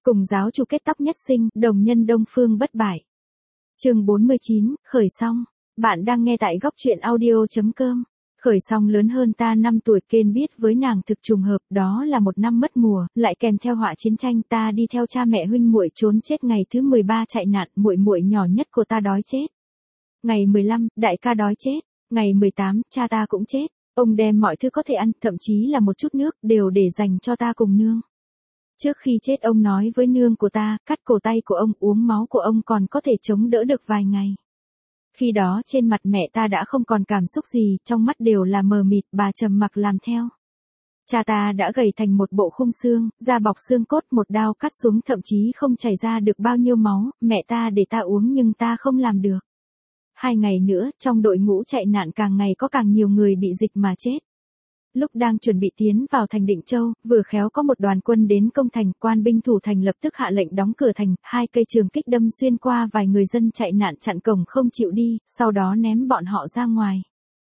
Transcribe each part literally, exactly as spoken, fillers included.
Cùng giáo chủ kết tóc nhất sinh, đồng nhân đông phương bất bại. Chương bốn mươi chín, khởi song. Bạn đang nghe tại góc truyện audio chấm com. Khởi song lớn hơn ta năm tuổi, Kên biết với nàng thực trùng hợp, đó là một năm mất mùa, lại kèm theo họa chiến tranh, ta đi theo cha mẹ huynh muội trốn chết ngày thứ mười ba chạy nạn, muội muội nhỏ nhất của ta đói chết. Ngày mười lăm, đại ca đói chết, ngày mười tám, cha ta cũng chết. Ông đem mọi thứ có thể ăn, thậm chí là một chút nước, đều để dành cho ta cùng nương. Trước khi chết ông nói với nương của ta, cắt cổ tay của ông, uống máu của ông còn có thể chống đỡ được vài ngày. Khi đó trên mặt mẹ ta đã không còn cảm xúc gì, trong mắt đều là mờ mịt, bà trầm mặc làm theo. Cha ta đã gầy thành một bộ khung xương, da bọc xương cốt, một đao cắt xuống thậm chí không chảy ra được bao nhiêu máu, mẹ ta để ta uống nhưng ta không làm được. Hai ngày nữa, trong đội ngũ chạy nạn càng ngày có càng nhiều người bị dịch mà chết. Lúc đang chuẩn bị tiến vào thành Định Châu, vừa khéo có một đoàn quân đến công thành, quan binh thủ thành lập tức hạ lệnh đóng cửa thành, hai cây trường kích đâm xuyên qua vài người dân chạy nạn chặn cổng không chịu đi, sau đó ném bọn họ ra ngoài.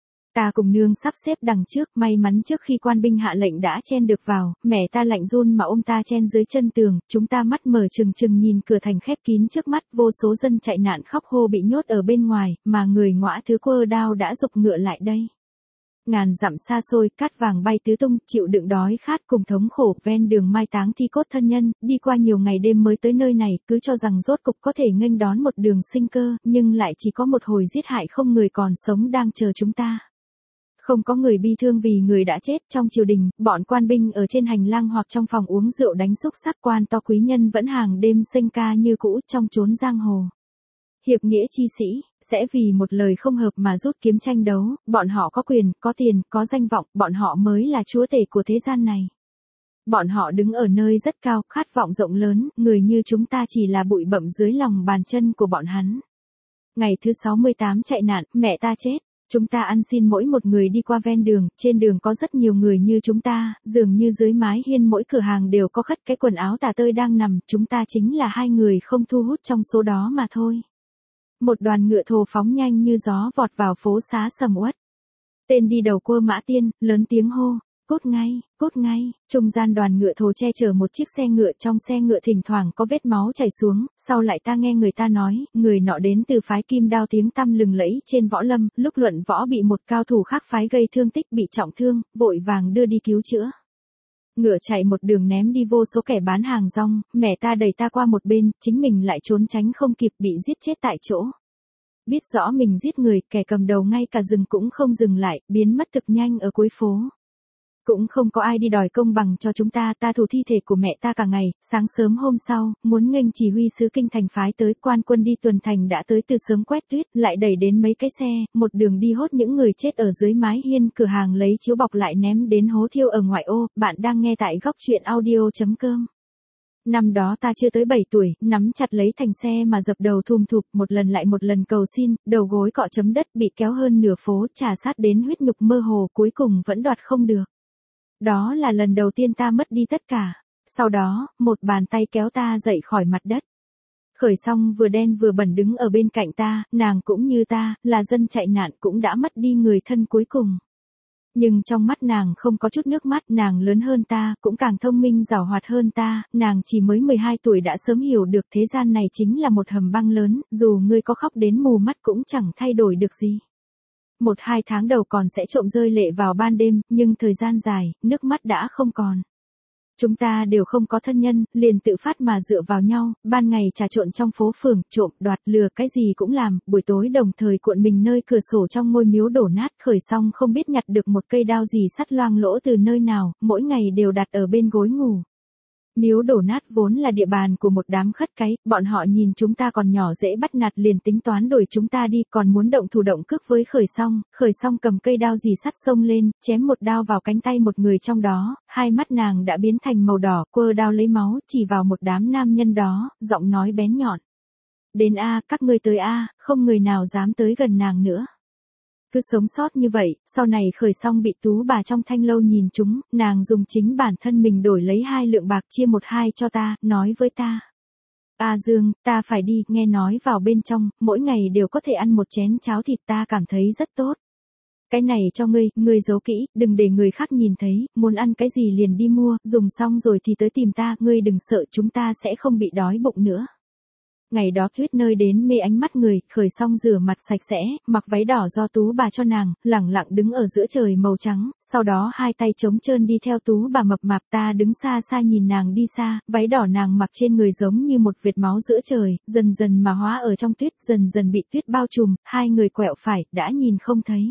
Ta cùng nương sắp xếp đằng trước, may mắn trước khi quan binh hạ lệnh đã chen được vào, mẹ ta lạnh run mà ôm ta chen dưới chân tường, chúng ta mắt mở trừng trừng nhìn cửa thành khép kín trước mắt, vô số dân chạy nạn khóc hô bị nhốt ở bên ngoài, mà người ngõa thứ quơ đao đã giục ngựa lại đây. Ngàn dặm xa xôi, cát vàng bay tứ tung, chịu đựng đói khát cùng thống khổ, ven đường mai táng thi cốt thân nhân, đi qua nhiều ngày đêm mới tới nơi này, cứ cho rằng rốt cục có thể nghênh đón một đường sinh cơ, nhưng lại chỉ có một hồi giết hại không người còn sống đang chờ chúng ta. Không có người bi thương vì người đã chết, trong triều đình, bọn quan binh ở trên hành lang hoặc trong phòng uống rượu đánh xúc sắc, quan to quý nhân vẫn hàng đêm sinh ca như cũ trong chốn giang hồ. Hiệp nghĩa chi sĩ, sẽ vì một lời không hợp mà rút kiếm tranh đấu, bọn họ có quyền, có tiền, có danh vọng, bọn họ mới là chúa tể của thế gian này. Bọn họ đứng ở nơi rất cao, khát vọng rộng lớn, người như chúng ta chỉ là bụi bặm dưới lòng bàn chân của bọn hắn. Ngày thứ sáu mươi tám chạy nạn, mẹ ta chết. Chúng ta ăn xin mỗi một người đi qua ven đường, trên đường có rất nhiều người như chúng ta, dường như dưới mái hiên mỗi cửa hàng đều có khất cái quần áo tả tơi đang nằm, chúng ta chính là hai người không thu hút trong số đó mà thôi. Một đoàn ngựa thồ phóng nhanh như gió vọt vào phố xá sầm uất. Tên đi đầu cua mã tiên, lớn tiếng hô, cút ngay, cút ngay, trung gian đoàn ngựa thồ che chở một chiếc xe ngựa, trong xe ngựa thỉnh thoảng có vết máu chảy xuống, sau lại ta nghe người ta nói, người nọ đến từ phái Kim Đao tiếng tăm lừng lẫy trên võ lâm, lúc luận võ bị một cao thủ khác phái gây thương tích bị trọng thương, vội vàng đưa đi cứu chữa. Ngựa chạy một đường ném đi vô số kẻ bán hàng rong, mẹ ta đẩy ta qua một bên, chính mình lại trốn tránh không kịp bị giết chết tại chỗ. Biết rõ mình giết người, kẻ cầm đầu ngay cả dừng cũng không dừng lại, biến mất thực nhanh ở cuối phố. Cũng không có ai đi đòi công bằng cho chúng ta, ta thủ thi thể của mẹ ta cả ngày, sáng sớm hôm sau, muốn nghênh chỉ huy sứ kinh thành phái tới, quan quân đi tuần thành đã tới từ sớm quét tuyết, lại đẩy đến mấy cái xe, một đường đi hốt những người chết ở dưới mái hiên cửa hàng lấy chiếu bọc lại ném đến hố thiêu ở ngoại ô. Bạn đang nghe tại góc truyện audio chấm com. Năm đó ta chưa tới bảy tuổi, nắm chặt lấy thành xe mà dập đầu thùm thụp, một lần lại một lần cầu xin, đầu gối cọ chấm đất, bị kéo hơn nửa phố, trà sát đến huyết nhục mơ hồ, cuối cùng vẫn đoạt không được. Đó là lần đầu tiên ta mất đi tất cả. Sau đó, một bàn tay kéo ta dậy khỏi mặt đất. Khởi song vừa đen vừa bẩn đứng ở bên cạnh ta, nàng cũng như ta, là dân chạy nạn cũng đã mất đi người thân cuối cùng. Nhưng trong mắt nàng không có chút nước mắt, nàng lớn hơn ta, cũng càng thông minh giàu hoạt hơn ta, nàng chỉ mới mười hai tuổi đã sớm hiểu được thế gian này chính là một hầm băng lớn, dù ngươi có khóc đến mù mắt cũng chẳng thay đổi được gì. Một hai tháng đầu còn sẽ trộm rơi lệ vào ban đêm, nhưng thời gian dài, nước mắt đã không còn. Chúng ta đều không có thân nhân, liền tự phát mà dựa vào nhau, ban ngày trà trộn trong phố phường, trộm, đoạt, lừa, cái gì cũng làm, buổi tối đồng thời cuộn mình nơi cửa sổ trong ngôi miếu đổ nát. Khởi song không biết nhặt được một cây đao gì sắt loang lỗ từ nơi nào, mỗi ngày đều đặt ở bên gối ngủ. Miếu đổ nát vốn là địa bàn của một đám khất cái, bọn họ nhìn chúng ta còn nhỏ dễ bắt nạt liền tính toán đuổi chúng ta đi, còn muốn động thủ động cước với Khởi song. Khởi song cầm cây đao dì sắt xông lên, chém một đao vào cánh tay một người trong đó, hai mắt nàng đã biến thành màu đỏ, quơ đao lấy máu, chỉ vào một đám nam nhân đó, giọng nói bén nhọn. Đến a, các ngươi tới a, không người nào dám tới gần nàng nữa. Cứ sống sót như vậy, sau này Khởi song bị tú bà trong thanh lâu nhìn chúng, nàng dùng chính bản thân mình đổi lấy hai lượng bạc chia một hai cho ta, nói với ta. A Dương, ta phải đi, nghe nói vào bên trong, mỗi ngày đều có thể ăn một chén cháo thịt, ta cảm thấy rất tốt. Cái này cho ngươi, ngươi giấu kỹ, đừng để người khác nhìn thấy, muốn ăn cái gì liền đi mua, dùng xong rồi thì tới tìm ta, ngươi đừng sợ chúng ta sẽ không bị đói bụng nữa. Ngày đó Tuyết nơi đến mê ánh mắt người, Khởi xong rửa mặt sạch sẽ, mặc váy đỏ do Tú bà cho nàng, lẳng lặng đứng ở giữa trời màu trắng, sau đó hai tay trống trơn đi theo Tú bà mập mạp. Ta đứng xa xa nhìn nàng đi xa, váy đỏ nàng mặc trên người giống như một vệt máu giữa trời, dần dần mà hóa ở trong tuyết, dần dần bị tuyết bao trùm, hai người quẹo phải, đã nhìn không thấy.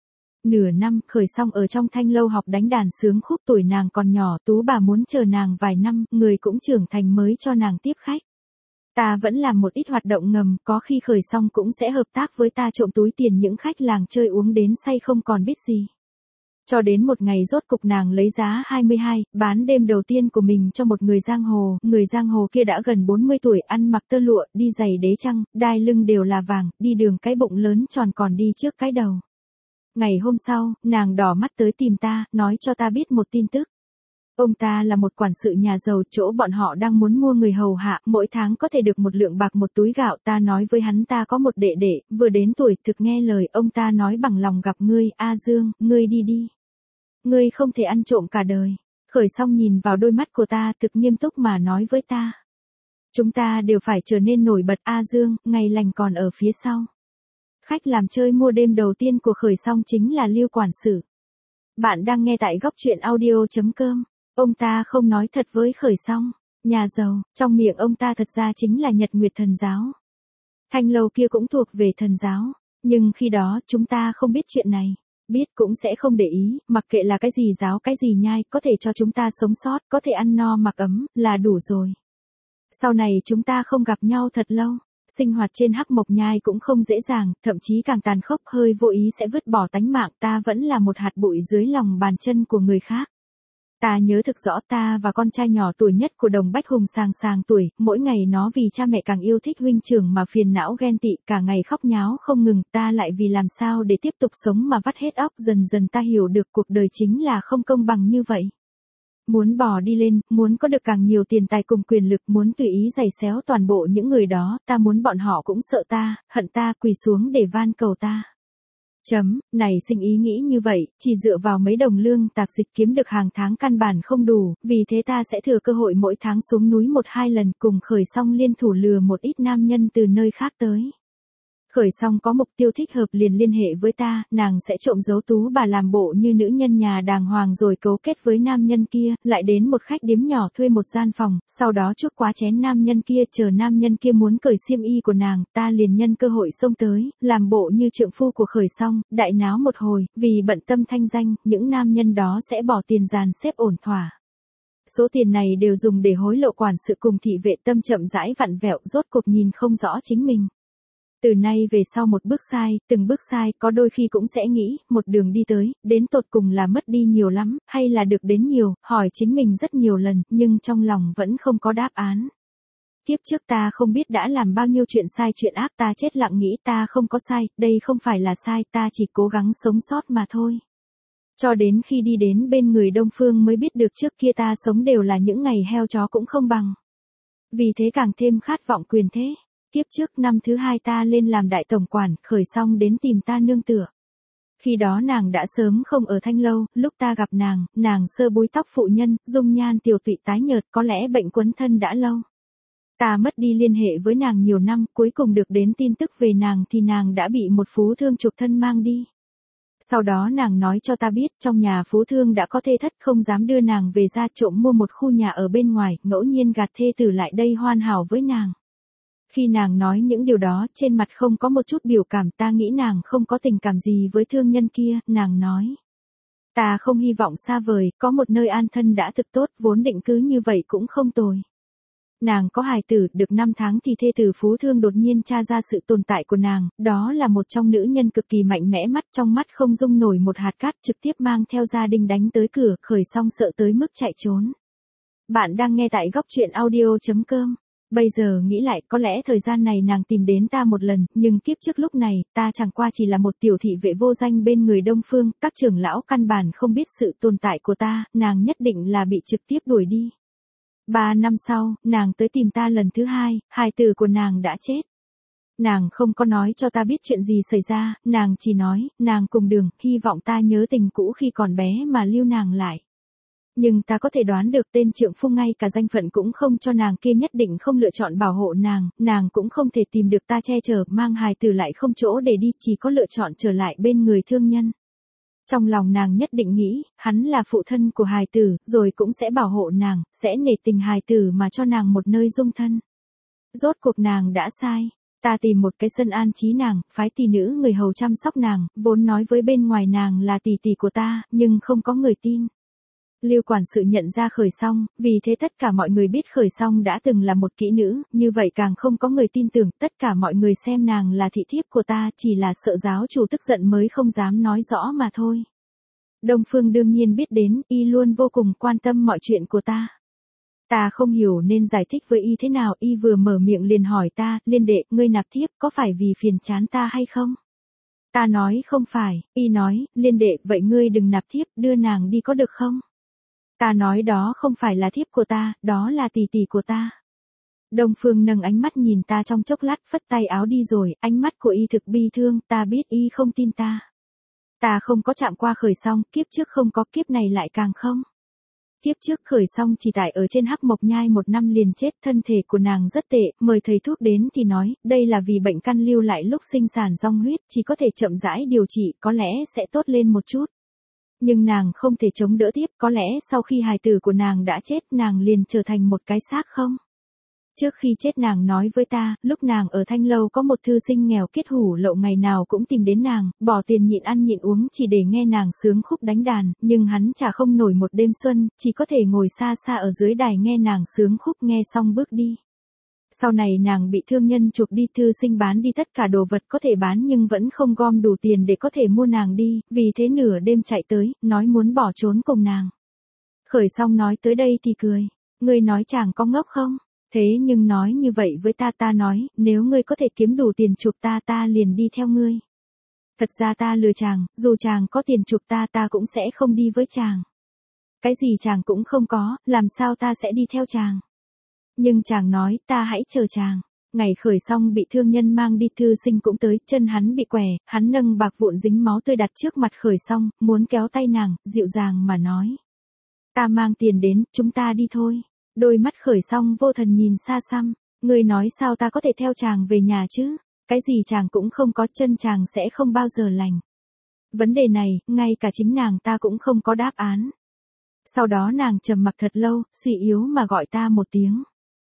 Nửa năm, Khởi xong ở trong thanh lâu học đánh đàn sướng khúc, tuổi nàng còn nhỏ, Tú bà muốn chờ nàng vài năm, người cũng trưởng thành mới cho nàng tiếp khách. Ta vẫn làm một ít hoạt động ngầm, có khi Khởi xong cũng sẽ hợp tác với ta trộm túi tiền những khách làng chơi uống đến say không còn biết gì. Cho đến một ngày rốt cục nàng lấy giá hai mươi hai, bán đêm đầu tiên của mình cho một người giang hồ, người giang hồ kia đã gần bốn mươi tuổi, ăn mặc tơ lụa, đi giày đế trăng, đai lưng đều là vàng, đi đường cái bụng lớn tròn còn đi trước cái đầu. Ngày hôm sau, nàng đỏ mắt tới tìm ta, nói cho ta biết một tin tức. Ông ta là một quản sự nhà giàu, chỗ bọn họ đang muốn mua người hầu hạ, mỗi tháng có thể được một lượng bạc một túi gạo. Ta nói với hắn ta có một đệ đệ, vừa đến tuổi thực nghe lời, ông ta nói bằng lòng gặp ngươi. A Dương, ngươi đi đi. Ngươi không thể ăn trộm cả đời. Khởi xong nhìn vào đôi mắt của ta, thực nghiêm túc mà nói với ta. Chúng ta đều phải trở nên nổi bật. A Dương, ngày lành còn ở phía sau. Khách làm chơi mua đêm đầu tiên của Khởi xong chính là Lưu quản sự. Bạn đang nghe tại góc truyện audio chấm com. Ông ta không nói thật với Khởi xong. Nhà giàu, trong miệng ông ta thật ra chính là Nhật Nguyệt Thần Giáo. Thanh lâu kia cũng thuộc về thần giáo. Nhưng khi đó chúng ta không biết chuyện này. Biết cũng sẽ không để ý, mặc kệ là cái gì giáo cái gì nhai, có thể cho chúng ta sống sót, có thể ăn no mặc ấm, là đủ rồi. Sau này chúng ta không gặp nhau thật lâu. Sinh hoạt trên Hắc Mộc Nhai cũng không dễ dàng, thậm chí càng tàn khốc, hơi vô ý sẽ vứt bỏ tánh mạng. Ta vẫn là một hạt bụi dưới lòng bàn chân của người khác. Ta nhớ thực rõ, ta và con trai nhỏ tuổi nhất của Đồng Bách Hùng sàng sàng tuổi, mỗi ngày nó vì cha mẹ càng yêu thích huynh trưởng mà phiền não ghen tị, cả ngày khóc nháo không ngừng, ta lại vì làm sao để tiếp tục sống mà vắt hết óc. Dần dần ta hiểu được cuộc đời chính là không công bằng như vậy. Muốn bò đi lên, muốn có được càng nhiều tiền tài cùng quyền lực, muốn tùy ý giày xéo toàn bộ những người đó, ta muốn bọn họ cũng sợ ta, hận ta, quỳ xuống để van cầu ta. Chấm, này sinh ý nghĩ như vậy, chỉ dựa vào mấy đồng lương tạp dịch kiếm được hàng tháng căn bản không đủ, vì thế ta sẽ thừa cơ hội mỗi tháng xuống núi một hai lần, cùng Khởi xong liên thủ lừa một ít nam nhân từ nơi khác tới. Khởi xong có mục tiêu thích hợp liền liên hệ với ta, nàng sẽ trộm giấu Tú bà làm bộ như nữ nhân nhà đàng hoàng rồi cấu kết với nam nhân kia, lại đến một khách điếm nhỏ thuê một gian phòng, sau đó chuốc quá chén nam nhân kia, chờ nam nhân kia muốn cởi xiêm y của nàng, ta liền nhân cơ hội xông tới, làm bộ như trượng phu của Khởi xong, đại náo một hồi, vì bận tâm thanh danh, những nam nhân đó sẽ bỏ tiền dàn xếp ổn thỏa. Số tiền này đều dùng để hối lộ quản sự cùng thị vệ, tâm chậm rãi vặn vẹo, rốt cuộc nhìn không rõ chính mình. Từ nay về sau một bước sai, từng bước sai, có đôi khi cũng sẽ nghĩ, một đường đi tới, đến tột cùng là mất đi nhiều lắm, hay là được đến nhiều, hỏi chính mình rất nhiều lần, nhưng trong lòng vẫn không có đáp án. Kiếp trước ta không biết đã làm bao nhiêu chuyện sai chuyện ác, ta chết lặng nghĩ ta không có sai, đây không phải là sai, ta chỉ cố gắng sống sót mà thôi. Cho đến khi đi đến bên người Đông Phương mới biết được trước kia ta sống đều là những ngày heo chó cũng không bằng. Vì thế càng thêm khát vọng quyền thế. Kiếp trước năm thứ hai ta lên làm đại tổng quản, Khởi xong đến tìm ta nương tựa. Khi đó nàng đã sớm không ở thanh lâu, lúc ta gặp nàng, nàng sơ búi tóc phụ nhân, dung nhan tiều tụy tái nhợt, có lẽ bệnh quấn thân đã lâu. Ta mất đi liên hệ với nàng nhiều năm, cuối cùng được đến tin tức về nàng thì nàng đã bị một phú thương trục thân mang đi. Sau đó nàng nói cho ta biết trong nhà phú thương đã có thê thất, không dám đưa nàng về ra, trộm mua một khu nhà ở bên ngoài, ngẫu nhiên gạt thê tử lại đây hoàn hảo với nàng. Khi nàng nói những điều đó, trên mặt không có một chút biểu cảm, ta nghĩ nàng không có tình cảm gì với thương nhân kia, nàng nói. Ta không hy vọng xa vời, có một nơi an thân đã thực tốt, vốn định cứ như vậy cũng không tồi. Nàng có hài tử, được năm tháng thì thê tử phú thương đột nhiên tra ra sự tồn tại của nàng, đó là một trong nữ nhân cực kỳ mạnh mẽ, mắt trong mắt không dung nổi một hạt cát, trực tiếp mang theo gia đình đánh tới cửa, Khởi xong sợ tới mức chạy trốn. Bạn đang nghe tại góc truyện audio chấm com. Bây giờ nghĩ lại, có lẽ thời gian này nàng tìm đến ta một lần, nhưng kiếp trước lúc này, ta chẳng qua chỉ là một tiểu thị vệ vô danh bên người Đông Phương, các trưởng lão căn bản không biết sự tồn tại của ta, nàng nhất định là bị trực tiếp đuổi đi. Ba năm sau, nàng tới tìm ta lần thứ hai, hài tử của nàng đã chết. Nàng không có nói cho ta biết chuyện gì xảy ra, nàng chỉ nói, nàng cùng Đường, hy vọng ta nhớ tình cũ khi còn bé mà lưu nàng lại. Nhưng ta có thể đoán được tên trượng phu ngay cả danh phận cũng không cho nàng kia nhất định không lựa chọn bảo hộ nàng, nàng cũng không thể tìm được ta che chở, mang hài tử lại không chỗ để đi, chỉ có lựa chọn trở lại bên người thương nhân. Trong lòng nàng nhất định nghĩ, hắn là phụ thân của hài tử, rồi cũng sẽ bảo hộ nàng, sẽ nể tình hài tử mà cho nàng một nơi dung thân. Rốt cuộc nàng đã sai. Ta tìm một cái sân an trí nàng, phái tỷ nữ người hầu chăm sóc nàng, vốn nói với bên ngoài nàng là tỷ tỷ của ta, nhưng không có người tin. Lưu quản sự nhận ra Khởi Song, vì thế tất cả mọi người biết Khởi Song đã từng là một kỹ nữ, như vậy càng không có người tin tưởng, tất cả mọi người xem nàng là thị thiếp của ta, chỉ là sợ giáo chủ tức giận mới không dám nói rõ mà thôi. Đông Phương đương nhiên biết đến, y luôn vô cùng quan tâm mọi chuyện của ta. Ta không hiểu nên giải thích với y thế nào, y vừa mở miệng liền hỏi ta, Liên đệ, ngươi nạp thiếp có phải vì phiền chán ta hay không? Ta nói không phải, y nói, Liên đệ, vậy ngươi đừng nạp thiếp, đưa nàng đi có được không? Ta nói đó không phải là thiếp của ta, đó là tỷ tỷ của ta. Đông Phương nâng ánh mắt nhìn ta trong chốc lát, phất tay áo đi rồi, ánh mắt của y thực bi thương, ta biết y không tin ta. Ta không có chạm qua Khởi Song, kiếp trước không có, kiếp này lại càng không. Kiếp trước Khởi Song chỉ tại ở trên Hắc Mộc Nhai một năm liền chết, thân thể của nàng rất tệ, mời thầy thuốc đến thì nói, đây là vì bệnh căn lưu lại lúc sinh sản rong huyết, chỉ có thể chậm rãi điều trị, có lẽ sẽ tốt lên một chút. Nhưng nàng không thể chống đỡ tiếp, có lẽ sau khi hài tử của nàng đã chết, nàng liền trở thành một cái xác không. Trước khi chết nàng nói với ta, lúc nàng ở Thanh Lâu có một thư sinh nghèo kết hủ lậu ngày nào cũng tìm đến nàng, bỏ tiền nhịn ăn nhịn uống chỉ để nghe nàng sướng khúc đánh đàn, nhưng hắn trả không nổi một đêm xuân, chỉ có thể ngồi xa xa ở dưới đài nghe nàng sướng khúc, nghe xong bước đi. Sau này nàng bị thương nhân chuộc đi, thư sinh bán đi tất cả đồ vật có thể bán nhưng vẫn không gom đủ tiền để có thể mua nàng đi, vì thế nửa đêm chạy tới, nói muốn bỏ trốn cùng nàng. Khởi Song nói tới đây thì cười, ngươi nói chàng có ngốc không? Thế nhưng nói như vậy với ta, ta nói, nếu ngươi có thể kiếm đủ tiền chuộc ta, ta liền đi theo ngươi. Thật ra ta lừa chàng, dù chàng có tiền chuộc ta, ta cũng sẽ không đi với chàng. Cái gì chàng cũng không có, làm sao ta sẽ đi theo chàng? Nhưng chàng nói, ta hãy chờ chàng. Ngày Khởi Song bị thương nhân mang đi, thư sinh cũng tới, chân hắn bị què, hắn nâng bạc vụn dính máu tươi đặt trước mặt Khởi Song, muốn kéo tay nàng, dịu dàng mà nói. Ta mang tiền đến, chúng ta đi thôi. Đôi mắt Khởi Song vô thần nhìn xa xăm, ngươi nói sao ta có thể theo chàng về nhà chứ, cái gì chàng cũng không có, chân chàng sẽ không bao giờ lành. Vấn đề này, ngay cả chính nàng ta cũng không có đáp án. Sau đó nàng trầm mặc thật lâu, suy yếu mà gọi ta một tiếng.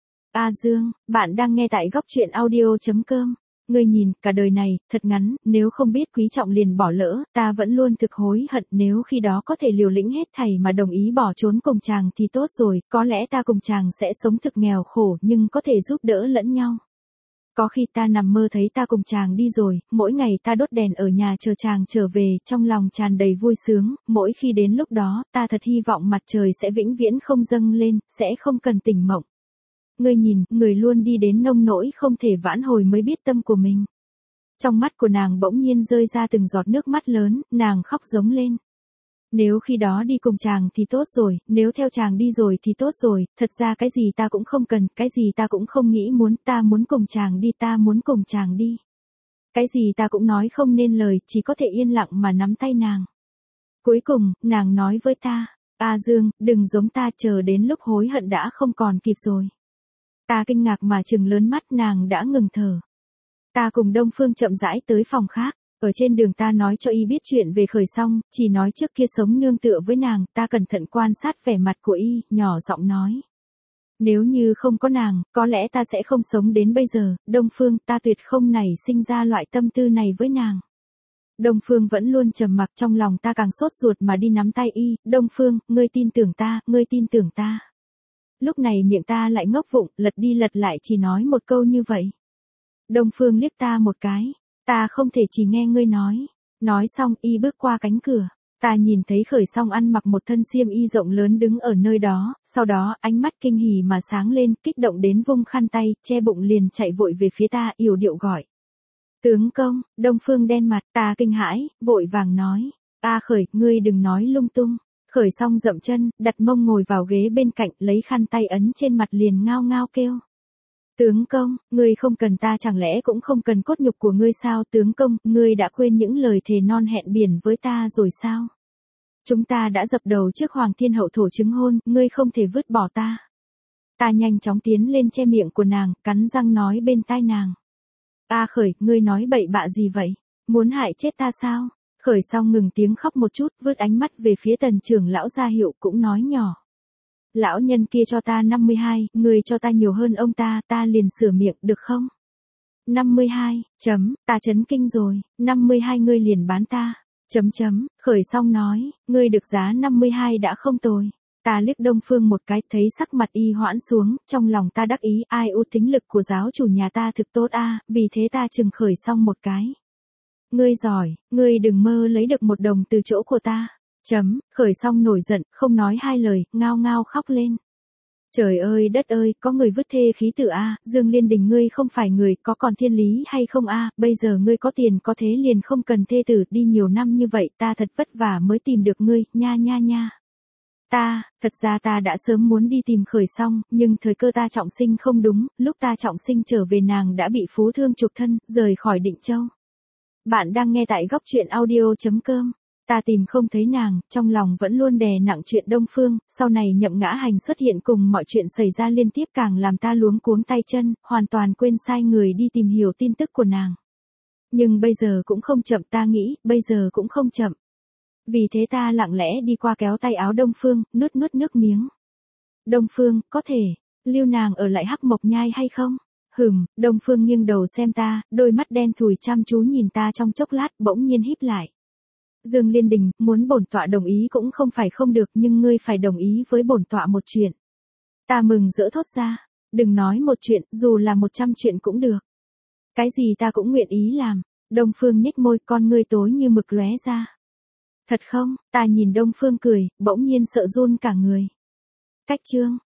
A Dương, bạn đang nghe tại góc truyện audio chấm com. Ngươi nhìn, cả đời này, thật ngắn, nếu không biết quý trọng liền bỏ lỡ, ta vẫn luôn thực hối hận, nếu khi đó có thể liều lĩnh hết thảy mà đồng ý bỏ trốn cùng chàng thì tốt rồi, có lẽ ta cùng chàng sẽ sống thực nghèo khổ nhưng có thể giúp đỡ lẫn nhau. Có khi ta nằm mơ thấy ta cùng chàng đi rồi, mỗi ngày ta đốt đèn ở nhà chờ chàng trở về, trong lòng tràn đầy vui sướng, mỗi khi đến lúc đó, ta thật hy vọng mặt trời sẽ vĩnh viễn không dâng lên, sẽ không cần tỉnh mộng. Ngươi nhìn, người luôn đi đến nông nỗi không thể vãn hồi mới biết tâm của mình. Trong mắt của nàng bỗng nhiên rơi ra từng giọt nước mắt lớn, nàng khóc giống lên. Nếu khi đó đi cùng chàng thì tốt rồi, nếu theo chàng đi rồi thì tốt rồi, thật ra cái gì ta cũng không cần, cái gì ta cũng không nghĩ muốn, ta muốn cùng chàng đi, ta muốn cùng chàng đi. Cái gì ta cũng nói không nên lời, chỉ có thể yên lặng mà nắm tay nàng. Cuối cùng, nàng nói với ta, A Dương, đừng giống ta, chờ đến lúc hối hận đã không còn kịp rồi. Ta kinh ngạc mà trừng lớn mắt, nàng đã ngừng thở. Ta cùng Đông Phương chậm rãi tới phòng khác, ở trên đường ta nói cho y biết chuyện về Khởi Song, chỉ nói trước kia sống nương tựa với nàng, ta cẩn thận quan sát vẻ mặt của y, nhỏ giọng nói. Nếu như không có nàng, có lẽ ta sẽ không sống đến bây giờ, Đông Phương, ta tuyệt không nảy sinh ra loại tâm tư này với nàng. Đông Phương vẫn luôn trầm mặc, trong lòng ta càng sốt ruột mà đi nắm tay y, Đông Phương, ngươi tin tưởng ta, ngươi tin tưởng ta. Lúc này miệng ta lại ngốc vụng, lật đi lật lại chỉ nói một câu như vậy. Đông Phương liếc ta một cái, ta không thể chỉ nghe ngươi nói. Nói xong y bước qua cánh cửa, ta nhìn thấy Khởi Song ăn mặc một thân xiêm y rộng lớn đứng ở nơi đó, sau đó ánh mắt kinh hỉ mà sáng lên, kích động đến vung khăn tay, che bụng liền chạy vội về phía ta, yểu điệu gọi. Tướng công, Đông Phương đen mặt, ta kinh hãi, vội vàng nói, a Khởi, ngươi đừng nói lung tung. Khởi Song dậm chân, đặt mông ngồi vào ghế bên cạnh, lấy khăn tay ấn trên mặt liền ngao ngao kêu. Tướng công, ngươi không cần ta chẳng lẽ cũng không cần cốt nhục của ngươi sao? Tướng công, ngươi đã quên những lời thề non hẹn biển với ta rồi sao? Chúng ta đã dập đầu trước Hoàng Thiên Hậu thổ chứng hôn, ngươi không thể vứt bỏ ta. Ta nhanh chóng tiến lên che miệng của nàng, cắn răng nói bên tai nàng. A Khởi, ngươi nói bậy bạ gì vậy? Muốn hại chết ta sao? Khởi xong ngừng tiếng khóc một chút, vứt ánh mắt về phía Tần trưởng lão ra hiệu cũng nói nhỏ. Lão nhân kia cho ta năm mươi hai, ngươi cho ta nhiều hơn ông ta, ta liền sửa miệng được không? năm mươi hai, chấm, ta chấn kinh rồi, năm mươi hai ngươi liền bán ta, chấm chấm, Khởi xong nói, ngươi được giá năm mươi hai đã không tồi. Ta liếc Đông Phương một cái, thấy sắc mặt y hoãn xuống, trong lòng ta đắc ý, ai u tính lực của giáo chủ nhà ta thực tốt a, vì thế ta chừng Khởi xong một cái. Ngươi giỏi, ngươi đừng mơ lấy được một đồng từ chỗ của ta. Chấm, Khởi xong nổi giận, không nói hai lời, ngao ngao khóc lên. Trời ơi đất ơi, có người vứt thê khí tử a, Dương Liên Đình ngươi không phải người, có còn thiên lý hay không a, bây giờ ngươi có tiền có thế liền không cần thê tử, đi nhiều năm như vậy, ta thật vất vả mới tìm được ngươi, nha nha nha. Ta, thật ra ta đã sớm muốn đi tìm Khởi xong, nhưng thời cơ ta trọng sinh không đúng, lúc ta trọng sinh trở về nàng đã bị phú thương chuộc thân, rời khỏi Định Châu. Bạn đang nghe tại góc truyện audio.com. Ta tìm không thấy nàng, trong lòng vẫn luôn đè nặng chuyện Đông Phương, sau này Nhậm Ngã Hành xuất hiện cùng mọi chuyện xảy ra liên tiếp càng làm ta luống cuống tay chân, hoàn toàn quên sai người đi tìm hiểu tin tức của nàng. Nhưng bây giờ cũng không chậm, ta nghĩ, bây giờ cũng không chậm. Vì thế ta lặng lẽ đi qua kéo tay áo Đông Phương, nuốt nuốt nước miếng. Đông Phương, có thể, lưu nàng ở lại Hắc Mộc Nhai hay không? Hừm, Đông Phương nghiêng đầu xem ta, đôi mắt đen thùi chăm chú nhìn ta trong chốc lát bỗng nhiên híp lại. Dương Liên Đình, muốn bổn tọa đồng ý cũng không phải không được nhưng ngươi phải đồng ý với bổn tọa một chuyện. Ta mừng rỡ thốt ra, đừng nói một chuyện, dù là một trăm chuyện cũng được. Cái gì ta cũng nguyện ý làm. Đông Phương nhếch môi, con ngươi tối như mực lóe ra. Thật không? Ta nhìn Đông Phương cười, bỗng nhiên sợ run cả người. Cách chương